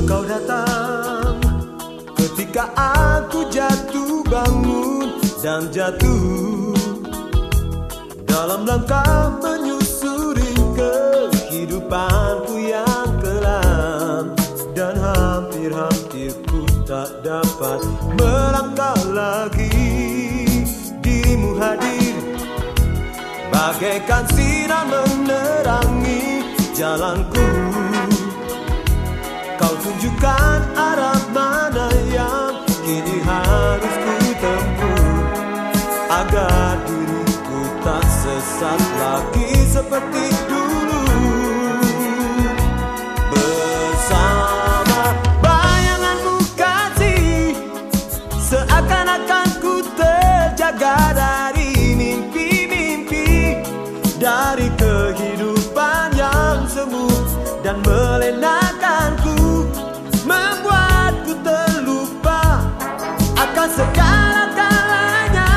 Kau datang ketika aku jatuh bangun dan jatuh dalam langkah menyusuri kehidupanku yang kelam, dan hampir-hampir ku tak dapat melangkah lagi. Dirimu hadir bagaikan sinar menerangi jalanku. Kau tunjukkan arah mana yang kini harus ku tempuh, agar diriku tak sesat lagi seperti dulu. Bersama bayanganmu kasih, seakan-akan ku terjaga dari mimpi-mimpi, dari kehidupan yang semu dan melenakanku, membuatku terlupa akan segala-galanya.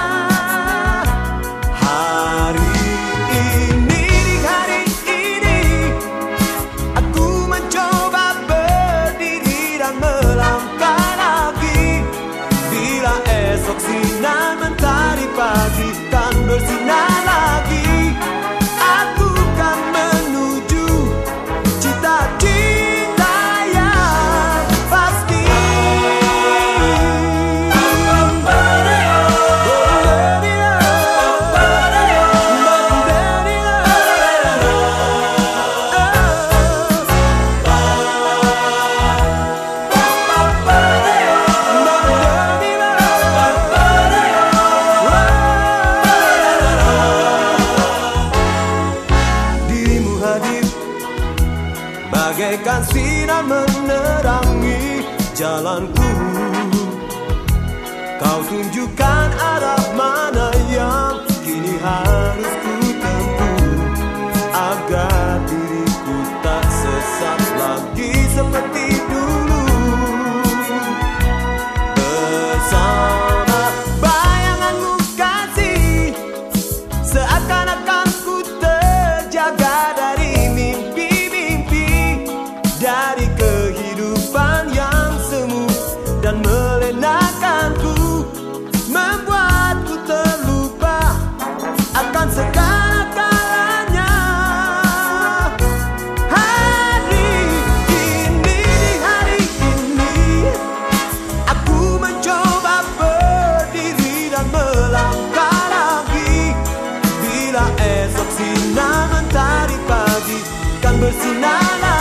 Hari ini, di hari ini, aku mencoba berdiri dan melangkah lagi. Bila esok sinar mentari pagi kan bersinar lagi, aku kan menuju cita-cita yang pasti. Dirimu hadir bagaikan sinar menerangi jalanku. Kau tunjukkan arah mana yang kini harus ku tempuh, agar diriku tak sesat lagi seperti dulu. Bersama bayanganmu kasih, seakan-akan ku terjaga dari mimpi-mimpi, dari kehidupan yang semu dan melenakanku, membuatku terlupa akan segala-galanya. Hari ini, di hari ini, aku mencoba berdiri dan melangkah lagi. Bila esok sinar mentari pagi kan bersinar lagi,